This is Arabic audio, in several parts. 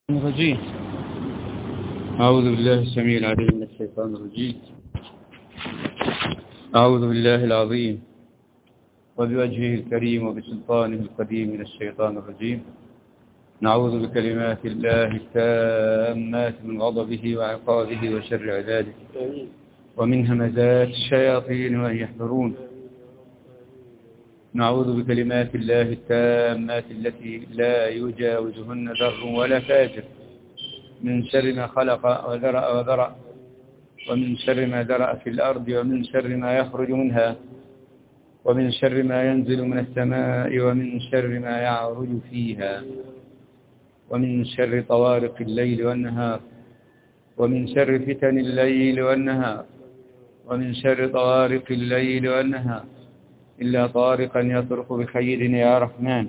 الرجيم. أعوذ بالله السميع العليم من الشيطان الرجيم. أعوذ بالله العظيم وبوجهه الكريم وبسلطانه القديم من الشيطان الرجيم. نعوذ بكلمات الله التامات من غضبه وعقابه وشر عباده ومن همزات الشياطين وأن يحضرون. نعوذ بكلمات الله التامات التي لا يجاوزهن ذر ولا فاجر من شر ما خلق وذرأ ومن شر ما ذرأ في الأرض ومن شر ما يخرج منها ومن شر ما ينزل من السماء ومن شر ما يعرج فيها ومن شر طوارق الليل والنهار ومن شر فتن الليل والنهار ومن شر طوارق الليل والنهار إلا طارقا يطرق بخير يا رحمن.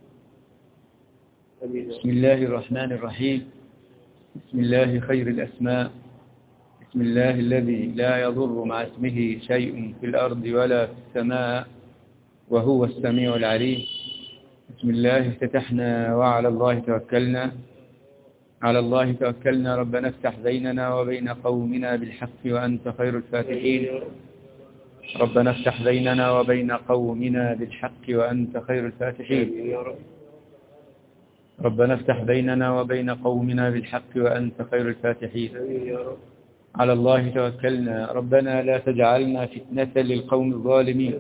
بسم الله الرحمن الرحيم. بسم الله خير الأسماء. بسم الله الذي لا يضر مع اسمه شيء في الأرض ولا في السماء وهو السميع العليم. بسم الله افتتحنا وعلى الله توكلنا. على الله توكلنا. ربنا افتح بيننا وبين قومنا بالحق وأنت خير الفاتحين. ربنا افتح بيننا وبين قومنا بالحق وأنت خير الفاتحين. ربنا افتح بيننا وبين قومنا بالحق وأنت خير الفاتحين. على الله توكلنا. ربنا لا تجعلنا فتنة للقوم الظالمين.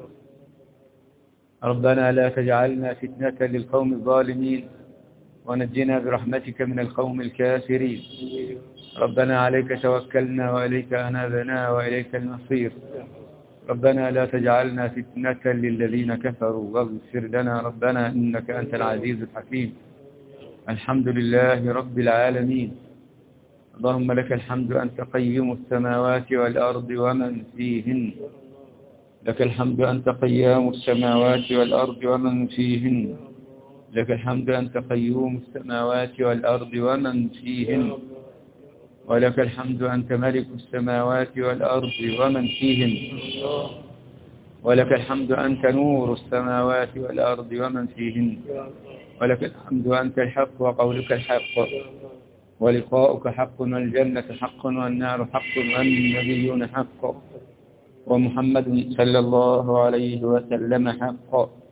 ربنا لا تجعلنا فتنة للقوم الظالمين ونجنا برحمتك من القوم الكافرين. ربنا عليك توكلنا وإليك أنابنا وإليك المصير. ربنا لا تجعلنا فتنة للذين كفروا واغفر لنا ربنا إنك أنت العزيز الحكيم. الحمد لله رب العالمين. اللهم لك الحمد أنت قيم السماوات والأرض ومن فيهن. لك الحمد أنت قيام السماوات والأرض ومن فيهن. لك الحمد أنت قيوم السماوات والأرض ومن فيهن. ولك الحمد أنت ملك السماوات والأرض ومن فيهن. ولك الحمد أنت نور السماوات والأرض ومن فيهن. ولك الحمد أنت الحق وقولك الحق ولقاؤك حق والجنة حق والنار حق والنبيون حق ومحمد صلى الله عليه وسلم حق.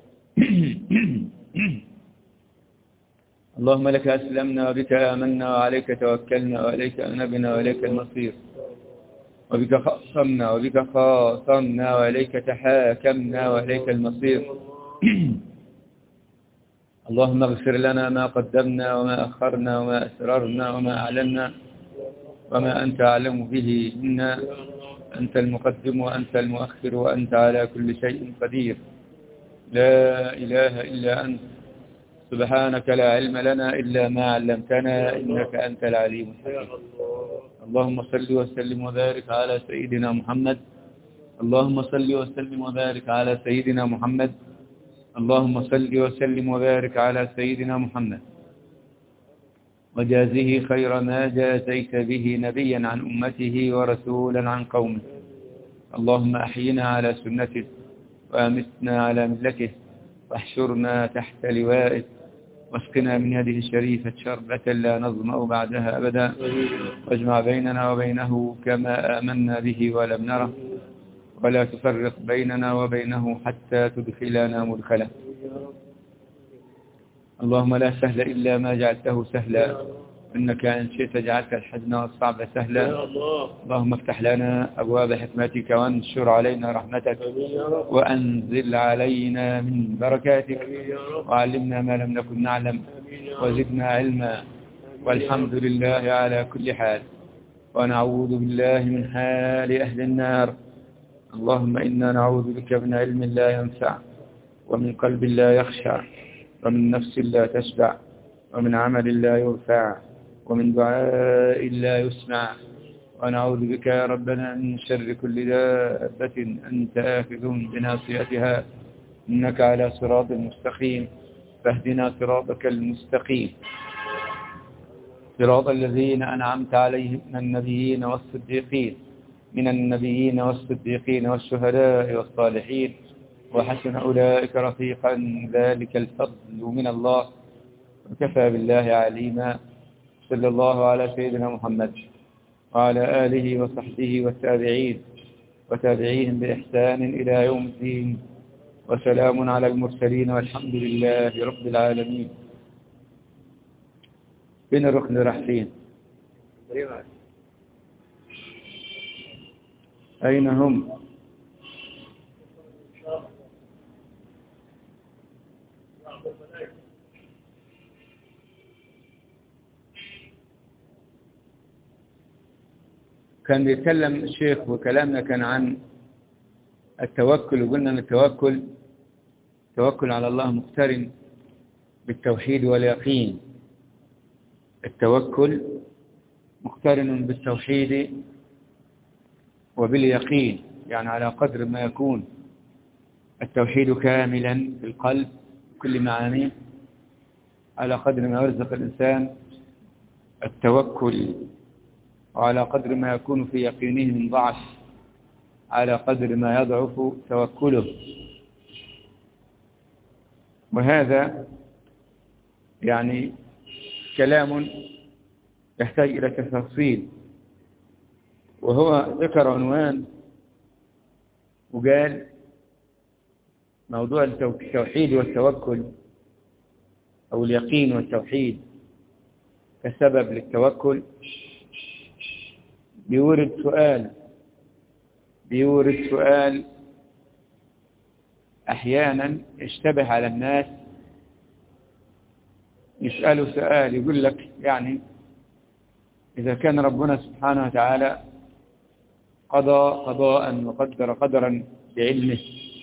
اللهم لك أسلمنا وبك آمنا وعليك توكلنا وإليك أنبنا وإليك المصير. وبك خاصمنا وبك خاصمنا وإليك تحاكمنا وإليك المصير. اللهم اغفر لنا ما قدمنا وما أخرنا وما أسررنا وما أعلنا وما أنت أعلم به منا. أنت المقدم وأنت المؤخر وأنت على كل شيء قدير. لا إله إلا أنت سبحانك لا علم لنا إلا ما علمتنا إنك أنت العليم الحكيم. اللهم صل وسلم وبارك على سيدنا محمد. اللهم صل وسلم وبارك على سيدنا محمد. اللهم صل وسلم وبارك على سيدنا محمد وجازه خير ما جازيت به نبيا عن أمته ورسولا عن قومه. اللهم أحينا على سنته وأمتنا على ملته واحشرنا تحت لوائه واسقنا من يده الشريفة شربة لا نظمأ بعدها أبدا. واجمع بيننا وبينه كما آمنا به ولم نره ولا تفرق بيننا وبينه حتى تدخلنا مدخلا. اللهم لا سهل إلا ما جعلته سهلا إنك إن شئت جعلت الحزن والصعب سهلا. اللهم افتح لنا أبواب حكمتك وانشر علينا رحمتك وأنزل علينا من بركاتك وعلمنا ما لم نكن نعلم وزدنا علما. والحمد لله على كل حال. ونعوذ بالله من حال أهل النار. اللهم إنا نعوذ بك من علم لا ينفع ومن قلب لا يخشع ومن نفس لا تشبع ومن عمل لا يرفع ومن دعاء لا يسمع. ونعوذ بك يا ربنا من شر كل دابة أنت آخذ بناصيتها إنك على صراط مستقيم. فاهدنا صراطك المستقيم صراط الذين أنعمت عليهم من النبيين والصديقين والشهداء والصالحين وحسن أولئك رفيقا. ذلك الفضل من الله وكفى بالله عليما. صلى الله على سيدنا محمد وعلى آله وصحبه والتابعين وتابعيهم بإحسان إلى يوم الدين، وسلام على المرسلين والحمد لله رب العالمين. فين الركن راح فين؟ أين هم؟ كان بيتكلم الشيخ وكلامنا كان عن التوكل، وقلنا أن التوكل على الله مقترن بالتوحيد واليقين. التوكل مقترن بالتوحيد وباليقين، يعني على قدر ما يكون التوحيد كاملا في القلب كل معانيه، على قدر ما يرزق الإنسان التوكل، وعلى قدر ما يكون في يقينه من ضعف على قدر ما يضعف توكله. وهذا يعني كلام يحتاج إلى تفصيل. وهو ذكر عنوان وقال موضوع التوحيد والتوكل أو اليقين والتوحيد كسبب للتوكل. بيورد سؤال أحيانا يشتبه على الناس، يسألوا سؤال يقول لك يعني إذا كان ربنا سبحانه وتعالى قضى قضاء وقدر قدرا بعلمه،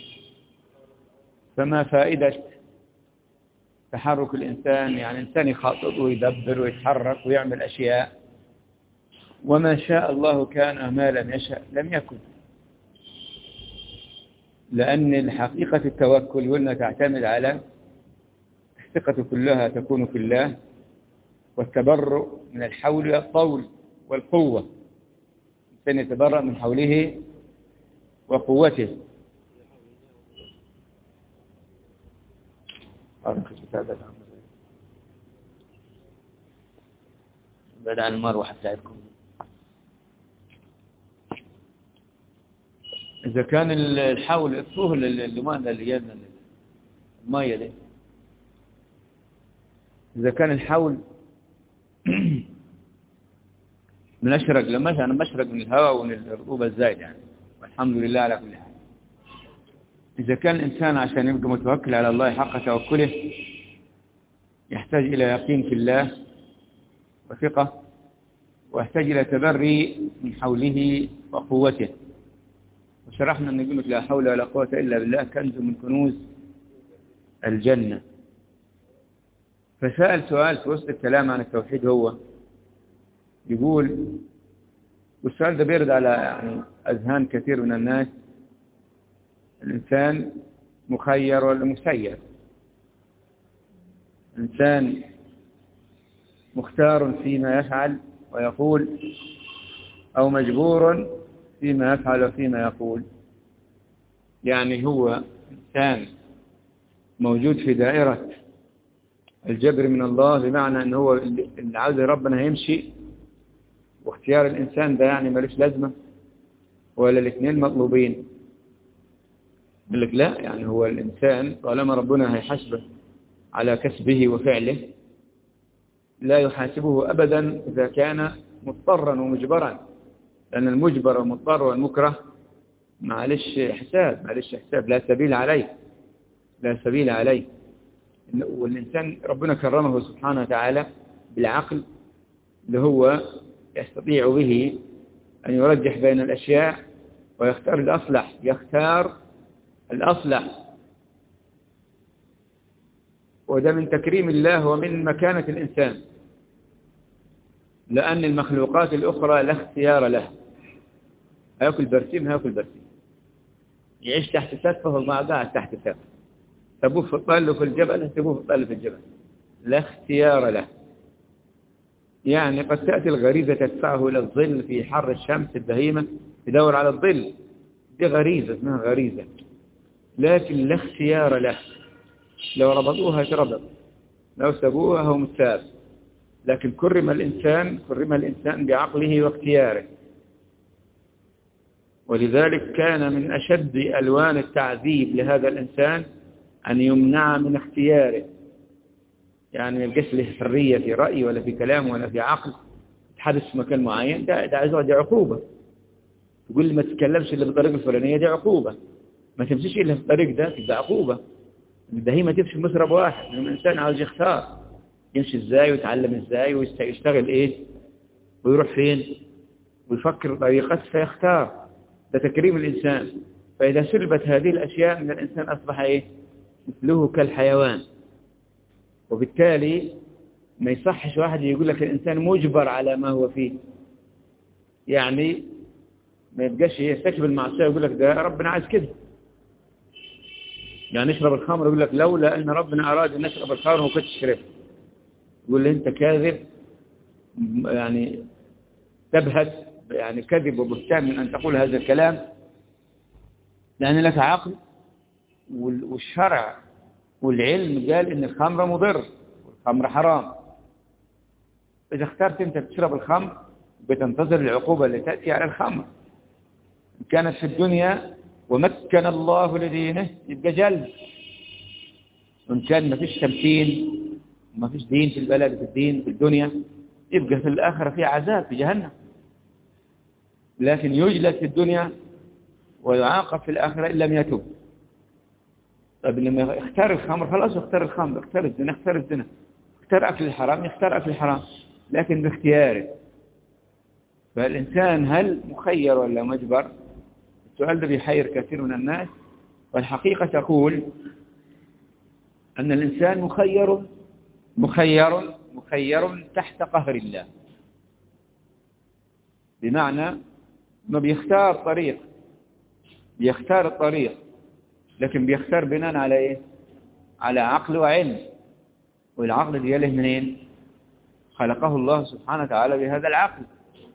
فما فائدة تحرك الإنسان؟ يعني الإنسان يخطط ويدبر ويتحرك ويعمل أشياء، وما شاء الله كان وما لم يشاء لم يكن. لأن حقيقة التوكل قلنا تعتمد على الثقة كلها تكون في الله، والتبرؤ من الحول والطول والقوة. الإنسان يتبرأ من حوله وقوته. بعد عن المروحة بتاعتكم. إذا كان الحول الطول اللي جابنا المية دي، إذا كان الحول من أشرق لما أنا مشرق من الهواء ومن الرطوبة الزايدة يعني، والحمد لله على كل حال. إذا كان الإنسان عشان يبقى متوكل على الله حق توكله يحتاج إلى يقين في الله وثقة، ويحتاج إلى تبري من حوله وقوته. وشرحنا أن يقول لا حول ولا قوة إلا بالله كنز من كنوز الجنة. فسأل سؤال في وسط الكلام عن التوحيد، هو يقول، والسؤال ده بيرد على يعني أذهان كثير من الناس، الإنسان مخير ولا مسير؟ الإنسان مختار فيما يفعل ويقول، أو مجبور فيما يفعل وفيما يقول؟ يعني هو إنسان موجود في دائرة الجبر من الله، بمعنى أنه هو اللي عاوز ربنا يمشي، واختيار الإنسان ده يعني ملوش لازمة، ولا الاثنين مطلوبين؟ يقول لك لا، يعني هو الإنسان طالما ربنا هيحاسبه على كسبه وفعله لا يحاسبه أبدا إذا كان مضطرا ومجبرا، لأن المجبر والمضطر والمكره معلش حساب لا سبيل عليه. والإنسان ربنا كرمه سبحانه وتعالى بالعقل اللي هو يستطيع به أن يرجح بين الأشياء ويختار الأصلح. وده من تكريم الله ومن مكانة الإنسان، لأن المخلوقات الأخرى لا اختيار لها. هيأكل برسيم، يعيش تحت سقف وما قاعد تحت سقف، سبوه في الطل وفي الجبل، سبوه في الطل في الجبل، لا اختيار له. يعني قد تأتي الغريزة تدفعه إلى الظل في حر الشمس البهيمة، يدور على الظل، دي غريزة اسمها غريزة، لكن لا اختيار له. لو ربطوها يتربط، لو سبوها هو متساب، لكن كرم الإنسان بعقله واختياره. ولذلك كان من أشد ألوان التعذيب لهذا الإنسان أن يمنع من اختياره، يعني ما يبقاش له حرية في رأي ولا في كلام ولا في عقل، تحدث في مكان معين، ده عقوبة. تقول لي ما تتكلمش إلا بالطريقة الفلانية، دي عقوبة. ما تمشيش إلا في الطريق ده، تبقى عقوبة. ده هي ما تمشي مسرب واحد، الإنسان عاوز يختار يمشي إزاي ويتعلم إزاي ويشتغل إيه ويروح فين ويفكر طريقة فيختار. ده تكريم الإنسان. فإذا سلبت هذه الأشياء من الإنسان أصبح إيه؟ مثله كالحيوان. وبالتالي ما يصحش واحد يقول لك الإنسان مجبر على ما هو فيه، يعني ما يبقاش يرتكب المعصية ويقول لك ده ربنا عايز كده. يعني يشرب الخمر يقول لك لولا أن ربنا أراد أن نشرب الخمر وما كنتش شربت. يقول لي أنت كاذب، يعني تبهت، يعني كذب وبهتان من أن تقول هذا الكلام، لأن لك عقل والشرع والعلم قال إن الخمر مضر والخمر حرام. إذا اخترت أنت تشرب الخمر بتنتظر العقوبة اللي تأتي على الخمر. إن كانت في الدنيا ومكن الله لدينه يبقى جلد، وإن كان ما فيش تمكين وما فيش دين في البلد في الدين في الدنيا يبقى في الآخرة في عذاب في جهنم. لكن يجلد في الدنيا ويعاقب في الآخرة إن لم يتوب. طيب لما يختار الخمر خلاص يختار الخمر، يختار الزنا يختار الزنا، يختار أكل الحرام يختار أكل الحرام، لكن باختياره. فالإنسان هل مخير ولا مجبر؟ السؤال ده بيحير كثير من الناس. والحقيقة تقول أن الإنسان مخير تحت قهر الله، بمعنى أنه بيختار الطريق، لكن بيختار بناء على إيه؟ على عقل وعلم. والعقل دي له منين؟ خلقه الله سبحانه وتعالى بهذا العقل،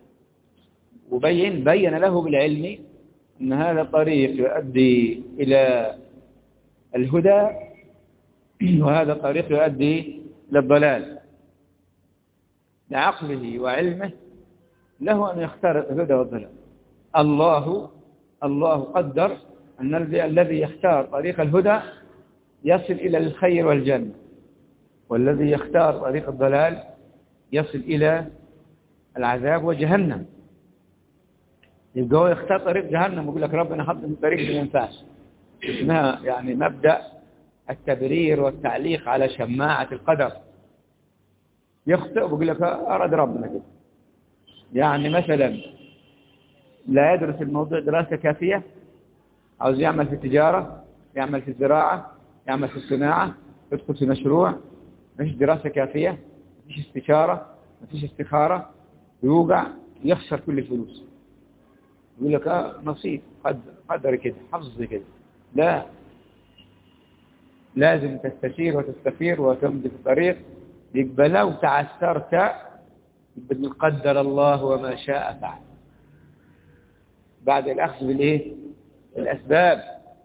بين له بالعلم أن هذا الطريق يؤدي إلى الهدى وهذا الطريق يؤدي إلى الضلال. لعقله وعلمه له أن يختار الهدى والضلال. الله قدر أن الذي يختار طريق الهدى يصل إلى الخير والجنة، والذي يختار طريق الضلال يصل إلى العذاب وجهنم. يبقى هو يختار طريق جهنم ويقول لك ربنا حط من طريق ما ينفعش. اسمها يعني مبدأ التبرير والتعليق على شماعة القدر. يخطئ ويقول لك أراد ربنا كده. يعني مثلا لا يدرس الموضوع دراسة كافية، عاوز يعمل في التجارة، يعمل في الزراعة، يعمل في الصناعة، يدخل في مشروع، ما فيش دراسة كافية، ما فيش استشارة، ما فيش استخارة، يوقع يخسر كل الفلوس. يقول لك نصيب قدر كده حفظ كده. لا، لازم تستشير وتستفير وتمضي في الطريق. يبقى لو تعثرت يبقى قدر الله وما شاء فعل، بعد الأخذ بالإيه؟ بالأسباب.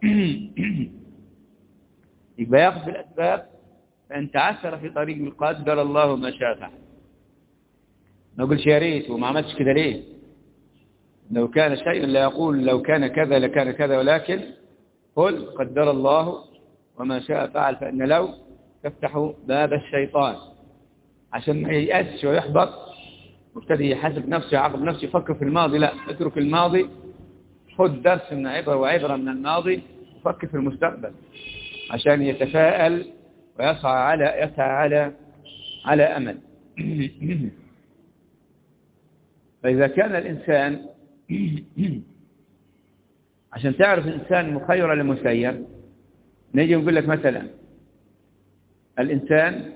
يبقى يأخذ بالأسباب. فإن تعثر في طريق قدر الله وما شاء فعل. ما أقولش يا ريت وما عملتش كده ليه؟ لو كان شيء لا يقول لو كان كذا لكان كذا، ولكن قل قدر الله وما شاء فعل. فإن لو تفتح باب الشيطان عشان ما ييأسش ويحبط وابتدي يحاسب نفسه يعاقب نفسه يفكر في الماضي. لا، اترك الماضي، خذ درس من عبرة من الماضي وفكر في المستقبل عشان يتفاءل ويسعى على أمل. فإذا كان الإنسان عشان تعرف الإنسان مخير ولا مسير، نيجي نقول لك مثلا الإنسان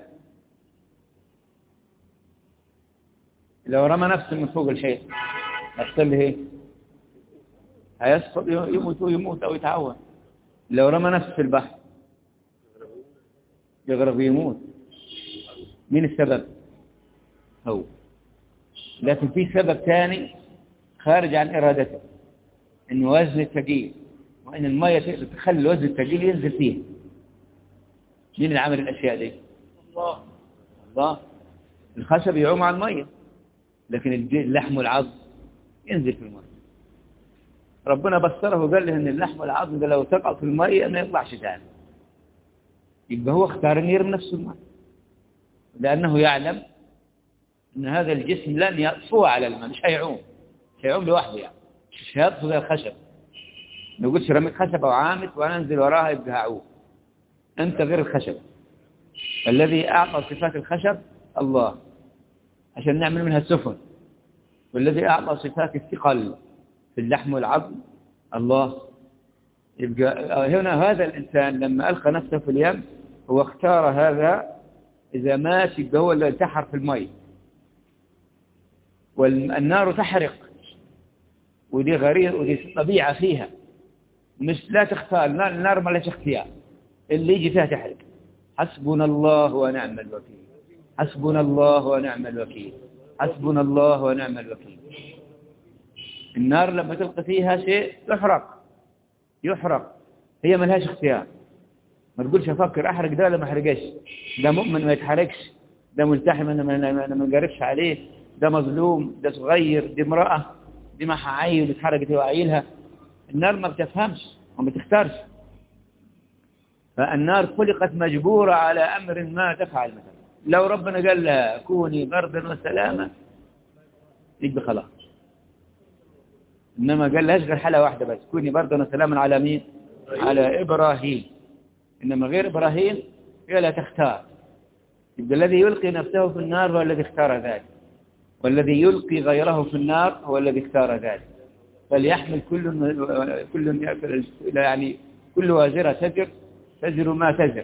لو رمى نفسه من فوق الحيط هيحصل له ايه؟ هيسقط، يموت أو يتعور. لو رمى نفسه في البحر يغرق ويموت. مين السبب؟ هو. لكن في سبب ثاني خارج عن إرادته، إن وزن الثقيل، وإن المية تخلي الوزن الثقيل ينزل فيه. مين اللي عمل الأشياء دي؟ الله. الخشب يعوم على المية، لكن اللحم والعظم ينزل في المية. ربنا بصره وقال له ان اللحم والعظم ده لو تقع في المية ما يطلعش تاني. يبقى هو اختار ان يرمي نفسه الماء، لأنه يعلم أن هذا الجسم لن يطفو على الماء، مش هيعوم لوحده، يعني مش هيطفو زي الخشب. ما يقولش رميت خشب أو عامت وأنا أنزل وراها يبقى هعوم. أنت غير الخشب. الذي أعطى صفات الخشب الله عشان نعمل منها السفن، والذي أعطى صفات الثقل في اللحم والعظم الله. يبقى هنا هذا الإنسان لما ألقى نفسه في اليم هو اختار هذا. إذا مات يبقى هو اللي انتحر في الماء، والنار تحرق، ودي غريزة ودي طبيعة فيها، مش لا تختار. النار ما لهاش اختيار، اللي يجي فيها تحرق. حسبنا الله ونعم الوكيل، حسبنا الله ونعم الوكيل، حسبنا الله ونعم الوكيل. النار لما تلقى فيها شيء يحرق، هي ما لهاش اختيار. ما تقولش افكر احرق ده ولا ما احرقش، ده مؤمن ما يتحرقش، ده ملتحم انا ما نقربش عليه، ده مظلوم، ده صغير، دي امرأة، دي ما عيل اتحرقت وعيلها. النار ما بتفهمش وما بتختارش. فالنار خلقت مجبورة على أمر ما تفعل. مثلا لو ربنا قال لها كوني بردا وسلاما يبقى خلاص. إنما قال لهاش غير حالة واحدة بس، كوني بردا وسلاما على مين؟ على إبراهيم. إنما غير إبراهيم هي لا تختار. يبقى الذي يلقي نفسه في النار هو الذي اختار ذلك، والذي يلقي غيره في النار هو الذي اختار ذلك. فليحمل كل يعني كل وازرة تزر ما تزر،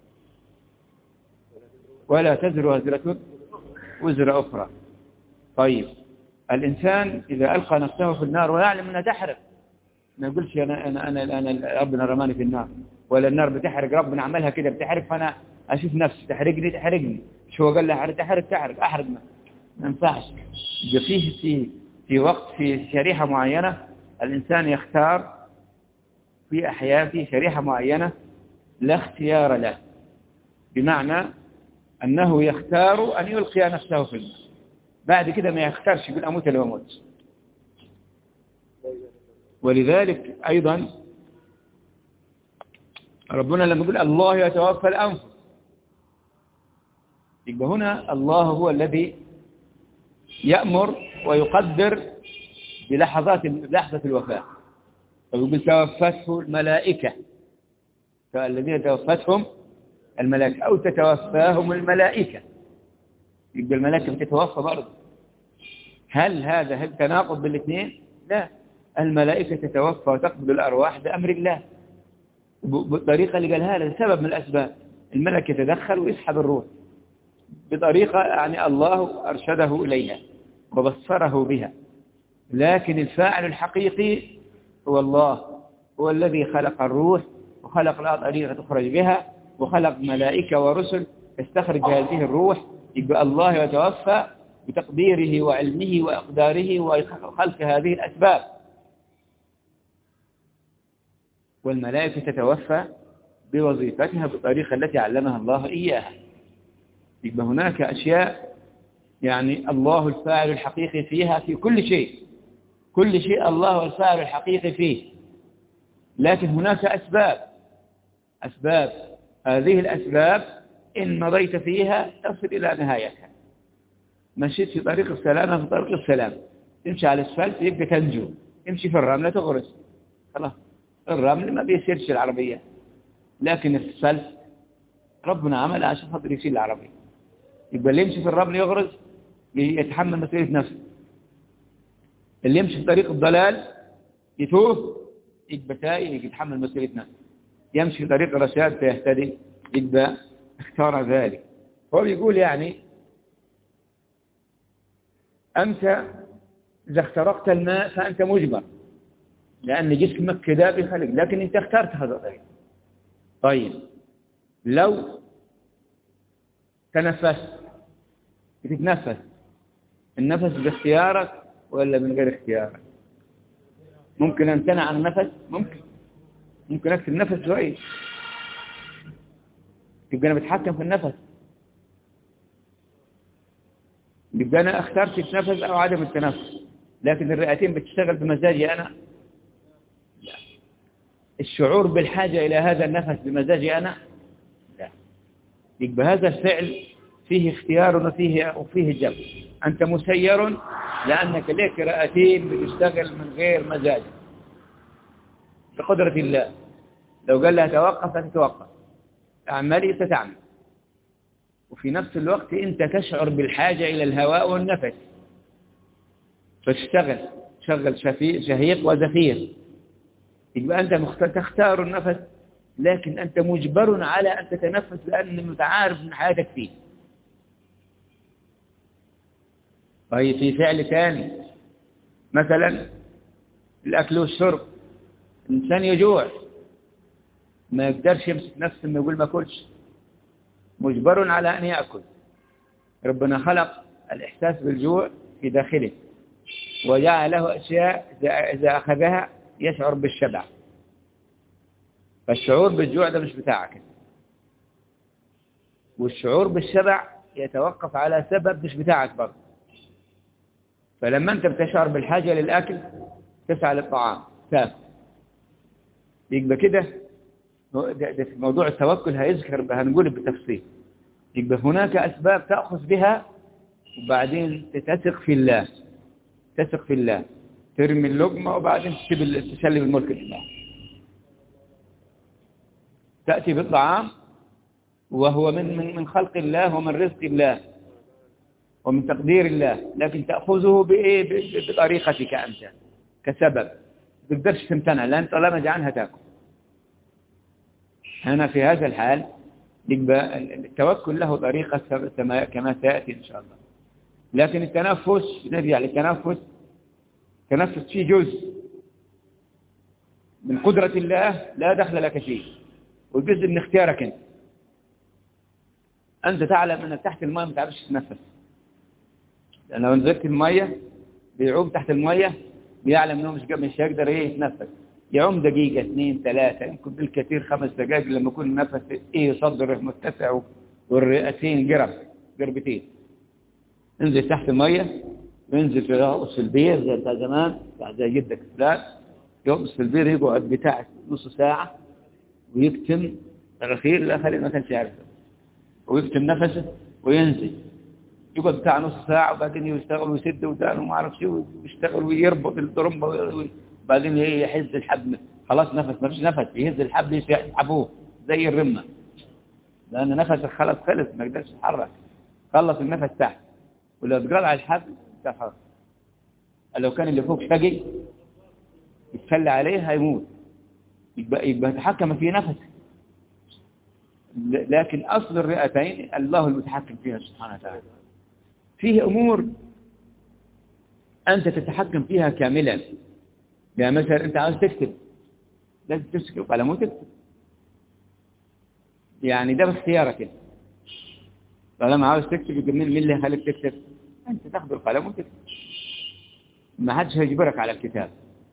ولا تزر وازرة وزر أخرى. طيب الإنسان إذا ألقى نفسه في النار ويعلم أنها تحرق، ما يقولش أنا ربنا رماني في النار، ولا النار بتحرق ربنا عملها كده بتحرق فأنا أشوف نفسي تحرقني. مش هو قال لها تحرق أحرق؟ ما ينفعش. في وقت في شريحة معينة الإنسان يختار في أحيان في شريحة معينة لا اختيار له، بمعنى أنه يختار أن يلقي نفسه في الماء. بعد كده ما يختارش يقول أموت لو أموت. ولذلك أيضا ربنا لما يقول الله يتوفى الأنفس، يبقى هنا الله هو الذي يأمر ويقدر بلحظة الوفاة. فيقول توفته الملائكة، فالذين توفتهم الملائكة أو تتوفاهم الملائكة، يبقى الملائكة بتتوفى برضه. هل تناقض بالاثنين؟ لا، الملائكة تتوفى وتقبل الأرواح بأمر الله بالطريقة اللي قالها له، سبب من الأسباب. الملك يتدخل ويسحب الروح بطريقة يعني الله أرشده إليها وبصره بها. لكن الفاعل الحقيقي هو الله، هو الذي خلق الروح وخلق لها طريقة تخرج بها، وخلق ملائكة ورسل تستخرج هذه الروح. يبقى الله يتوفى بتقديره وعلمه وإقداره وخلق هذه الأسباب، والملائكة تتوفى بوظيفتها بالطريقة التي علمها الله إياها. يبقى هناك أشياء يعني الله الفاعل الحقيقي فيها في كل شيء، كل شيء الله هو الفاعل الحقيقي فيه. لكن هناك أسباب هذه الأسباب إن مضيت فيها تصل إلى نهايتها. مشيت في طريق السلامة في طريق السلام، تمشي على الأسفلت يبقى تنجو، تمشي في الرملة تغرس. خلاص، الرمل ما بيسيرش العربية، لكن الأسفلت ربنا عمل عشان خاطر يشيل العربية. يبقى اللي يمشي في الرمل يغرس يتحمل مسؤولية نفسه، اللي يمشي في طريق الضلال يتوه يبقى تائه يتحمل مسؤولية نفسه، يمشي في طريق الرشاد فيهتدي يبقى اختار ذلك. هو بيقول يعني أنت إذا اخترقت الماء فأنت مجبر، لأن جسمك كده بيخلق، لكن أنت اخترت هذا الطريق. طيب لو تتنفس النفس باختيارك ولا من غير اختيارك؟ ممكن امتنع عن النفس، ممكن اكتب النفس شوية، يبقى انا بتحكم في النفس. يبقى أنا اخترت التنفس أو عدم التنفس، لكن الرئتين بتشتغل بمزاجي أنا؟ لا. الشعور بالحاجة إلى هذا النفس بمزاجي أنا؟ لا. يبقى هذا الفعل فيه اختيار وفيه جبر. أنت مسير لأنك لك رئتين بتشتغل من غير مزاج بقدرة الله. لو قال لها توقف فتتوقف، اعملي ستعمل. وفي نفس الوقت أنت تشعر بالحاجة إلى الهواء والنفس فتشتغل، تشغل شهيق وزفير. يبقى أنت تختار النفس، لكن أنت مجبر على أن تتنفس لأن متعارف من حياتك فيه. طيب في فعل ثاني مثلا الأكل والشرب، الإنسان يجوع ما يقدرش يمسك نفسه إنه يقول ما أكلش، مجبر على أن يأكل. ربنا خلق الإحساس بالجوع في داخله وجعل له أشياء إذا أخذها يشعر بالشبع. فالشعور بالجوع ده مش بتاعك، والشعور بالشبع يتوقف على سبب مش بتاعك برضه. فلما أنت بتشعر بالحاجة للأكل تسعى للطعام تاكل. يبقى كده ده في موضوع التوكل هنقول بالتفصيل. يبقى هناك أسباب تأخذ بها وبعدين تثق في الله، تثق في الله، ترمي اللقمة وبعدين تسلم الملك لله. تأتي بالطعام وهو من خلق الله ومن رزق الله ومن تقدير الله، لكن تأخذه بطريقتك أنت كسبب، ما تقدرش تمتنع لأن طالما جعانها تأكل. هنا في هذا الحال يبقى التوكل له طريقة كما سيأتي إن شاء الله. لكن التنفس، نرجع للتنفس، التنفس فيه جزء من قدرة الله لا دخل لك فيه، والجزء من اختيارك أنت تعلم أنك تحت الماء ما تعرفش تتنفس، لأن لو نزلت المية بيعوم تحت المية بيعلم أنه مش هيقدر يتنفس، يعوم دقيقة 2 3 يمكن بالكثير 5 دقائق لما يكون النفس صدره متسع والرئتين قربتين. انزل تحت المية وينزل في رأس في البير زي بتاع زمان زي جدك فلان، يقص في البير يقعد بتاع نص ساعة ويكتم الأخير الآخر ما كانش يعرفه، ويكتم نفسه وينزل يقعد بتاع نص ساعة وبعدين يشتغل ويسد ودانه وما عرف شو ويشتغل ويربط الضرمبة وبعدين يحز الحبل، خلاص نفس ما فيش نفس، يهز الحبل يسحبوه زي الرمة لأن نفسك خلص ما يقدرش يتحرك، خلص النفس تحت. ولو تقرأ على الحبل تحرك، لو كان اللي فوق شقي يتسلى عليه هيموت، يبقى يتحكم في نفسه. لكن أصل الرئتين الله المتحكم فيها سبحانه وتعالى. فيه أمور أنت تتحكم فيها كاملا، يعني مثلا أنت عاوز تكتب لازم تمسك القلم وتكتب، يعني ده باختيارك. طالما عاوز تكتب يقول مين اللي هيخليك تكتب؟ أنت تاخذ القلم وتكتب، ما حدش هيجبرك على الكتاب،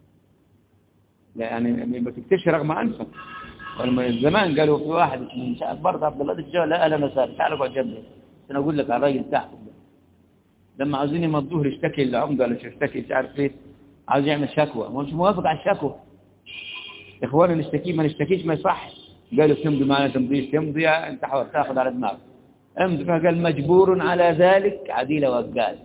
يعني ما تكتبش رغم أنفك. ولما زمان قالوا في واحد من شعب برضه عبد الله الجوال لا أنا مسار تعال اقعد جنبي أنا أقول لك على الراجل تحت لما عاوزين يمضوه يشتكي للعمدة ولا يشتكي مش عارف ليه، عاوز يعمل شكوى مش موافق على الشكوى. إخواني نشتكي ما نشتكيش ما يصح، قالوا تمضي معنا تمضيش تمضي أنت حاول تاخذ على دماغك امضي، فقال مجبور على ذلك عديل وقال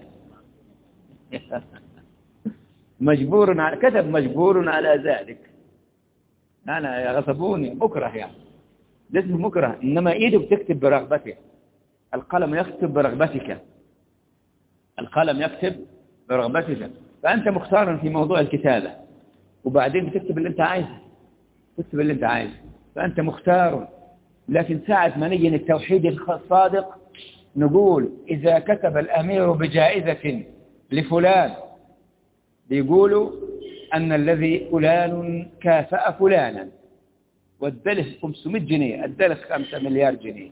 مجبور على كتب مجبور على ذلك. أنا غصبوني مكره يعني لازم مكره، إنما إيده بتكتب برغبته، القلم يكتب برغبتك، القلم يكتب برغبتك، فأنت مختار في موضوع الكتابة وبعدين بتكتب اللي أنت عايزه، تكتب اللي أنت عايزه فأنت مختار. لكن ساعة ما نيجي التوحيد الصادق نقول إذا كتب الأمير بجائزة لفلان بيقولوا أن الذي فلان كافأ فلانا وادله 500 جنيه ادله 5 مليار جنيه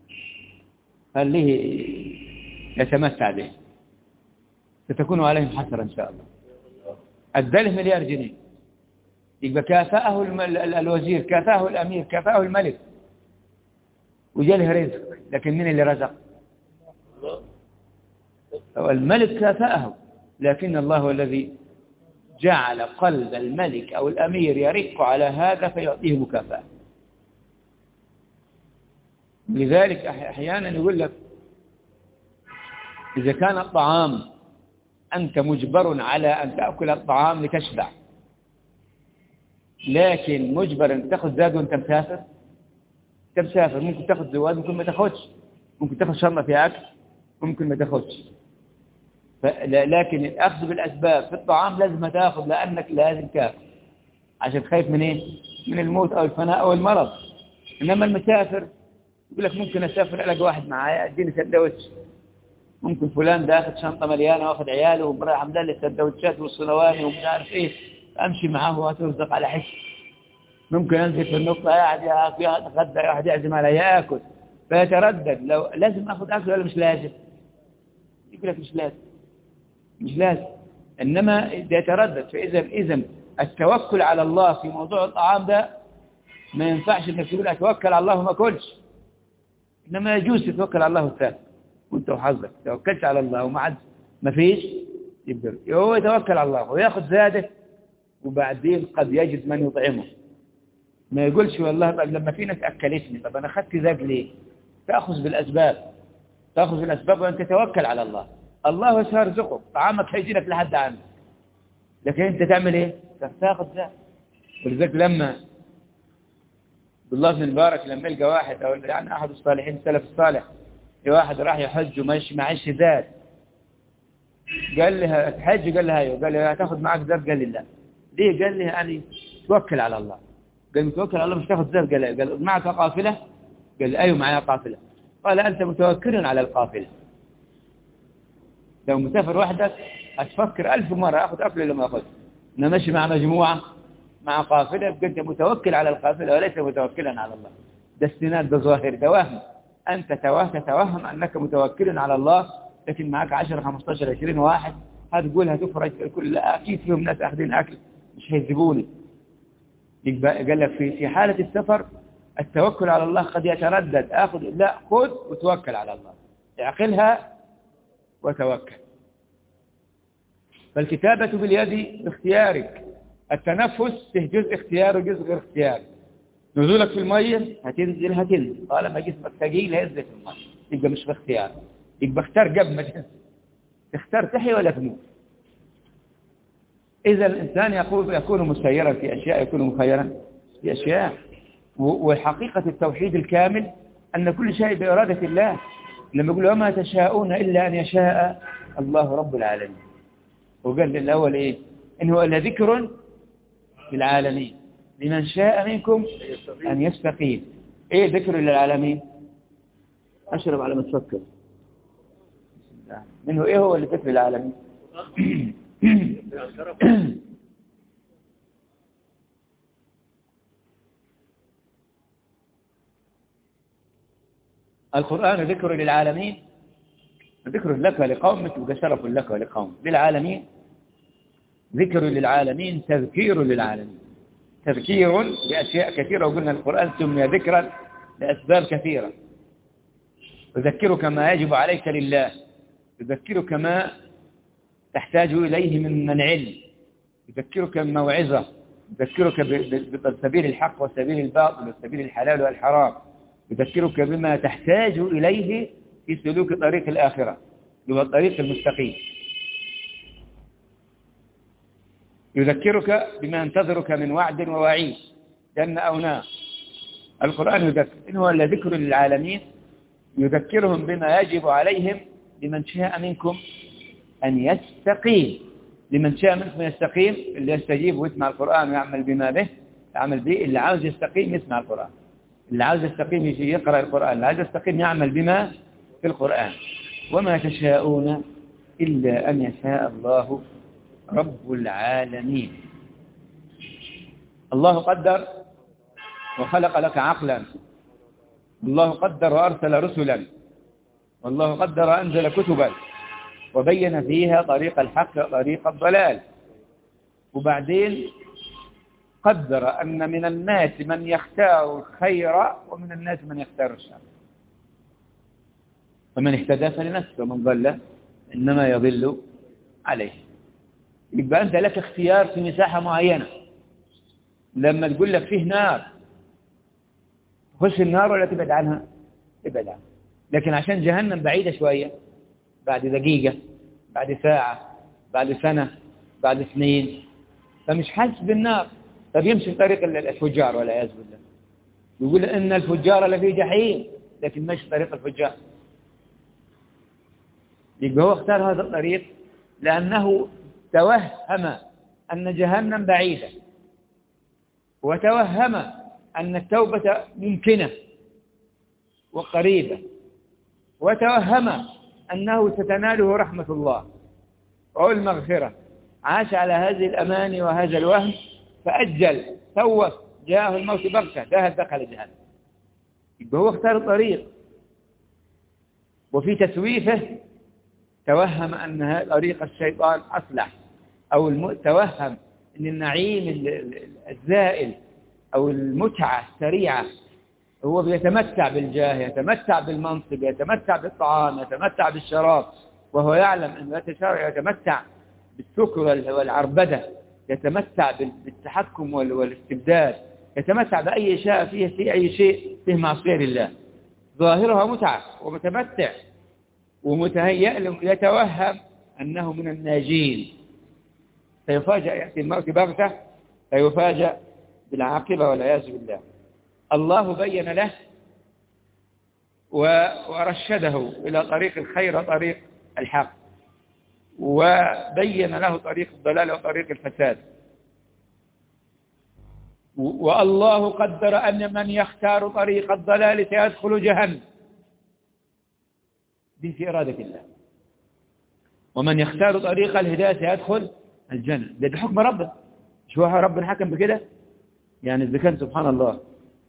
خليه يتمتع به ستكون عليهم حسرة إن شاء الله. ادله مليار جنيه يبقى كافأه الوزير كافأه الأمير كافأه الملك وجاله رزق، لكن من اللي رزق؟ الملك كافأه، لكن الله هو الذي جعل قلب الملك أو الأمير يرق على هذا فيعطيه مكافأة. لذلك أحيانا يقول لك إذا كان الطعام أنت مجبر على أن تأكل الطعام لتشبع، لكن مجبر أن تأخذ زاد وأنت مسافر، ممكن تأخذ زواد ممكن ما تأخذش، ممكن تأخذ شرمة في أكل ممكن ما تأخذش. لكن الأخذ بالأسباب في الطعام لازم تأخذ، لأنك لازم تأخذ عشان خايف من إيه؟ من الموت أو الفناء أو المرض. إنما المسافر يقول لك ممكن أسافر ألاقي واحد معايا أديني سندوتش، ممكن فلان ده أخذ شنطة مليانة وأخذ عياله وبراح عمل لي السندوتشات والصلواني ومش عارف إيه، أمشي معه وأترزق على حس. ممكن أنزل في النقطة قاعد يتغدى واحد يعزم على يأكل، فيتردد لو لازم أخذ أكل ولا مش لازم. يقول لك مش لازم، إنما يتردد. فإذا التوكل على الله في موضوع الطعام ده ما ينفعش إنك تقول أتوكل على الله وما أكلش، إنما يجوز تتوكل على الله الثاني وأنت وحظك توكلت على الله وما عاد ما فيش، يقدر هو يتوكل على الله ويأخذ زاده، وبعدين قد يجد من يطعمه. ما يقولش والله طب لما في ناس أكلتني طب أنا أخذت زاد ليه؟ تأخذ بالأسباب وأن تتوكل على الله. الله سيرزقك، طعامك هيجي لك لحد عندك، لكن أنت تعمل إيه؟ تاخذ زاد. ولذلك لما عبد الله بن المبارك لما يلقى واحد أو يعني أحد الصالحين السلف الصالح واحد راح يحج وماشي معيش زاد، قال لها تحج؟ قال لها أيوه. قال لها هتاخذ معك زاد؟ قال لي لا. ليه؟ قال لي يعني توكل على الله. قال متوكل على الله مش تاخذ زاد؟ قال معك قافلة؟ قال أيوه معي قافلة. قال أنت متوكل على القافلة. لو مسافر وحدك هتفكر 1000 مرة أخذ أكل ولا ما أخذ، إنما ماشي مع مجموعة مع قافلة يبقى أنت متوكل على القافلة وليس متوكلا على الله. ده استناد، ده ظاهر، ده وهم. أنت تتوهم أنك متوكل على الله، لكن معك 10 15 20 واحد هتقول هتفرج كل أكيد فيهم ناس أخذين أكل مش هيسيبوني. قال لك في حالة السفر التوكل على الله قد يتردد، أخذ لا خذ وتوكل على الله، اعقلها وتوكل. فالكتابة باليد باختيارك، التنفس فيه جزء اختياري وجزء غير اختياري. نزولك في المية هتنزل طالما جسمك ثقيل هينزل في المية، يبقى مش باختيار، يبقى اختار قبل ما تنزل، تختار تحيا ولا تموت. إذا الإنسان يكون مسيرا في أشياء، يكون مخيرا في أشياء. وحقيقة التوحيد الكامل أن كل شيء بإرادة الله. لما يقول وما تشاءون إلا أن يشاء الله رب العالمين، وقال الأول إيه؟ إنه إلا ذكر للعالمين لمن شاء منكم أن يستقيم. إيه ذكر للعالمين؟ أشرب على ما تفكر منه. إيه هو اللي ذكر للعالمين؟ القرآن ذكر للعالمين، ذكر لك ولقومك، وده شرف لك ولقومك. للعالمين ذكر للعالمين، تذكير للعالمين، تذكير بأشياء كثيرة. وقلنا القرآن سمي ذكرا لأسباب كثيرة. يذكرك ما يجب عليك لله، يذكرك ما تحتاج إليه من علم، يذكرك بموعظة، يذكرك بسبيل الحق وسبيل الباطل وسبيل الحلال والحرام، يذكرك بما تحتاج إليه في سلوك طريق الآخرة، هو الطريق المستقيم. يذكرك بما ينتظرك من وعد ووعيد، جنة أو نار. القرآن يذكر، إن هو لذكر للعالمين، يذكرهم بما يجب عليهم لمن شاء منكم أن يستقيم. لمن شاء منكم يستقيم، اللي يستجيب ويسمع القرآن ويعمل بما به يعمل به. اللي عاوز يستقيم يسمع القرآن، اللي عاوز يستقيم يجي يقرأ القرآن، اللي عاوز يستقيم يعمل بما في القرآن. وما تشاءون إلا أن يشاء الله رب العالمين. الله قدر وخلق لك عقلا، الله قدر وأرسل رسلا، والله قدر وأنزل كتبا وبين فيها طريق الحق وطريق الضلال. وبعدين قدر أن من الناس من يختار الخير ومن الناس من يختار الشر، فمن اهتدى فلنفسه ومن ضل إنما يضل عليه. يبقى أنت لك اختيار في مساحة معينة. لما تقول لك فيه نار خش النار ولا تبعد عنها؟ تبعد عنها. لكن عشان جهنم بعيدة شوية، بعد دقيقة، بعد ساعة، بعد سنة، بعد سنين، فمش حاسس بالنار، فبيمشي في طريق الفجار والعياذ بالله. يقول إن الفجار لفي جحيم، لكن مش طريق الفجار. يبقى هو اختار هذا الطريق لأنه توهم أن جهنم بعيدة، وتوهم أن التوبة ممكنة وقريبة، وتوهم أنه ستناله رحمة الله أو المغفرة. عاش على هذه الأماني وهذا الوهم فأجل سوف جاءه الموت بغتة دخل جهنم. يبقى هو اختار الطريق، وفي تسويفه توهم أن طريق الشيطان أصلح، أو توهم أن النعيم الزائل أو المتعة السريعة، هو بيتمتع بالجاه، يتمتع بالمنصب، يتمتع بالطعام، يتمتع بالشراب، وهو يعلم أنه يتمتع بالسكر والعربدة، يتمتع بالتحكم والاستبداد، يتمتع بأي شيء فيه أي شيء فيه معصية لله. ظاهرها متعة ومتمتع ومتهيأ يتوهم أنه من الناجين، فيفاجأ يأتي الموت بغتة فيفاجأ بالعاقبة والعياذ بالله. الله بين له ورشده إلى طريق الخير طريق الحق، وبين له طريق الضلال وطريق الفساد. والله قدر أن من يختار طريق الضلال سيدخل جهنم، دي في إرادة الله. ومن يختار طريق الهداية سيدخل الجنة، ده حكم ربنا. شو ربنا حكم بكده؟ يعني إذا كان سبحان الله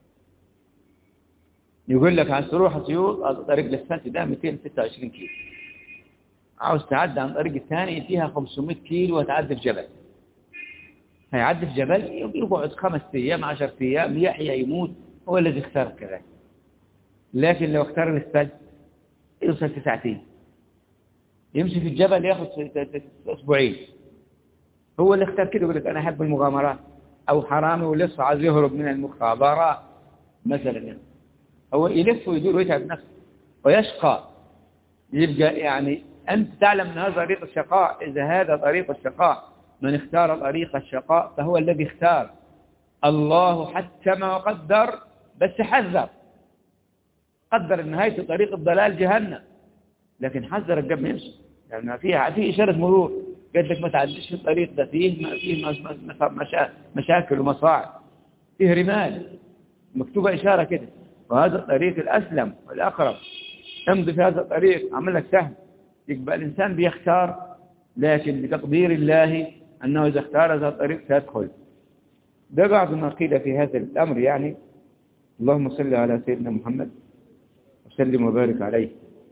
يقول لك عايز تروح أسيوط طريق الاسفلت ده 226 كيلو، عاوز تعدي عن طريق الثاني فيها 500 كيلو وتعدي في جبل. هيعدي في جبل يقعد 5 أيام 10 أيام يحيى يموت، هو الذي اختار كذا. لكن لو اختار الاسفلت يوصل في ساعتين، يمشي في الجبل ياخذ 2 أسبوعين. هو اللي اختار كده، يقول لك أنا أحب المغامرات، أو حرامي ولسه عايز يهرب من المخابرات مثلا، هو يلف ويدور ويتعب نفسه ويشقى. يبقى يعني أنت تعلم أن هذا طريق الشقاء. إذا هذا طريق الشقاء، من اختار طريق الشقاء فهو الذي اختار. الله حكم وقدر، بس حذر، قدر أن نهاية طريق الضلال جهنم، لكن حذر قبل ما يمشي، لأن يعني فيه إشارة مرور، قلت لك ما تعديش في الطريق ده، فيه مشاكل ومصاعب، فيه رمال، مكتوبة إشارة كده، وهذا الطريق الأسلم والأقرب، امضي في هذا الطريق، عمل لك سهم. يبقى الإنسان بيختار، لكن بتقدير الله أنه إذا اختار هذا الطريق سيدخل. ده بعض ما قيل في هذا الأمر يعني. اللهم صل على سيدنا محمد وسلم وبارك عليه.